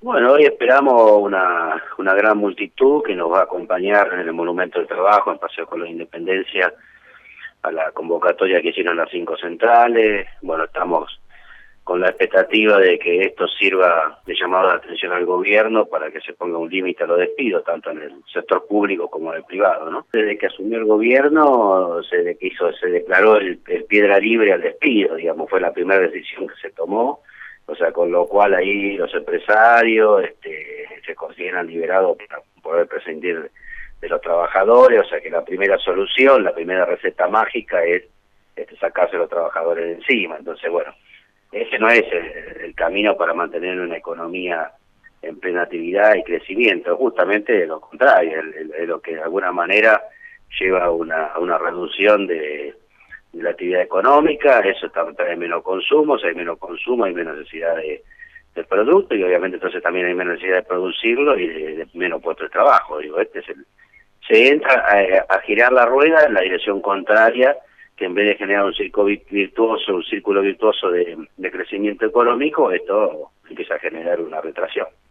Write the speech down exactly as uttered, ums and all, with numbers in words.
Bueno, hoy esperamos una, una gran multitud que nos va a acompañar en el Monumento del Trabajo, en Paseo Colón de Independencia, a la convocatoria que hicieron las cinco centrales. Bueno, estamos con la expectativa de que esto sirva de llamado de atención al gobierno para que se ponga un límite a los despidos, tanto en el sector público como en el privado, ¿no? Desde que asumió el gobierno se, de, hizo, se declaró el, el piedra libre al despido, digamos, fue la primera decisión que se tomó. O sea, con lo cual ahí los empresarios este, se consideran liberados para poder prescindir de los trabajadores. O sea que la primera solución, la primera receta mágica es este, sacarse a los trabajadores de encima. Entonces, bueno, ese no es el, el camino para mantener una economía en plena actividad y crecimiento, justamente lo contrario, es lo que de alguna manera lleva a una, a una reducción de de la actividad económica. Eso trae menos consumo, si hay menos consumo hay menos necesidad de, del producto, y obviamente entonces también hay menos necesidad de producirlo y de, de menos puestos de trabajo. Digo, este es el, se entra a, a girar la rueda en la dirección contraria, que en vez de generar un círculo virtuoso, un círculo virtuoso de, de crecimiento económico, esto empieza a generar una retracción.